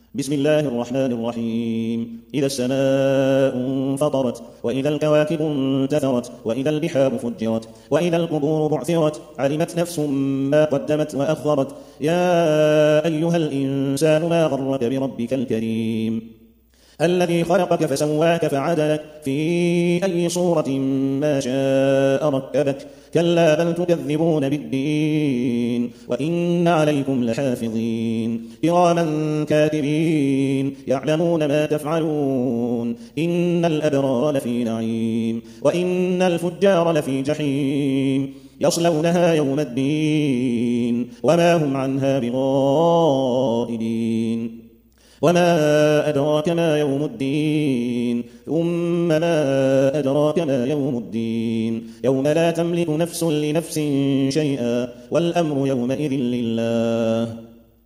بسم الله الرحمن الرحيم. إذا السماء انفطرت، وإذا الكواكب انتثرت، وإذا البحار فجرت، وإذا القبور بعثرت، علمت نفس ما قدمت وأخرت. يا أيها الإنسان ما غرك بربك الكريم الذي خلقك فسواك فعدلك في أي صورة ما شاء ركبك. كلا بل تكذبون بالدين، وإن عليكم لحافظين كراما كاتبين يعلمون ما تفعلون. إن الأبرار لفي نعيم، وإن الفجار لفي جحيم، يصلونها يوم الدين وما هم عنها بغائبين. وما أدراك ما يوم الدين، ثم ما أدراك ما يوم الدين. يوم لا تملك نفس لنفس شيئا، والأمر يومئذ لله.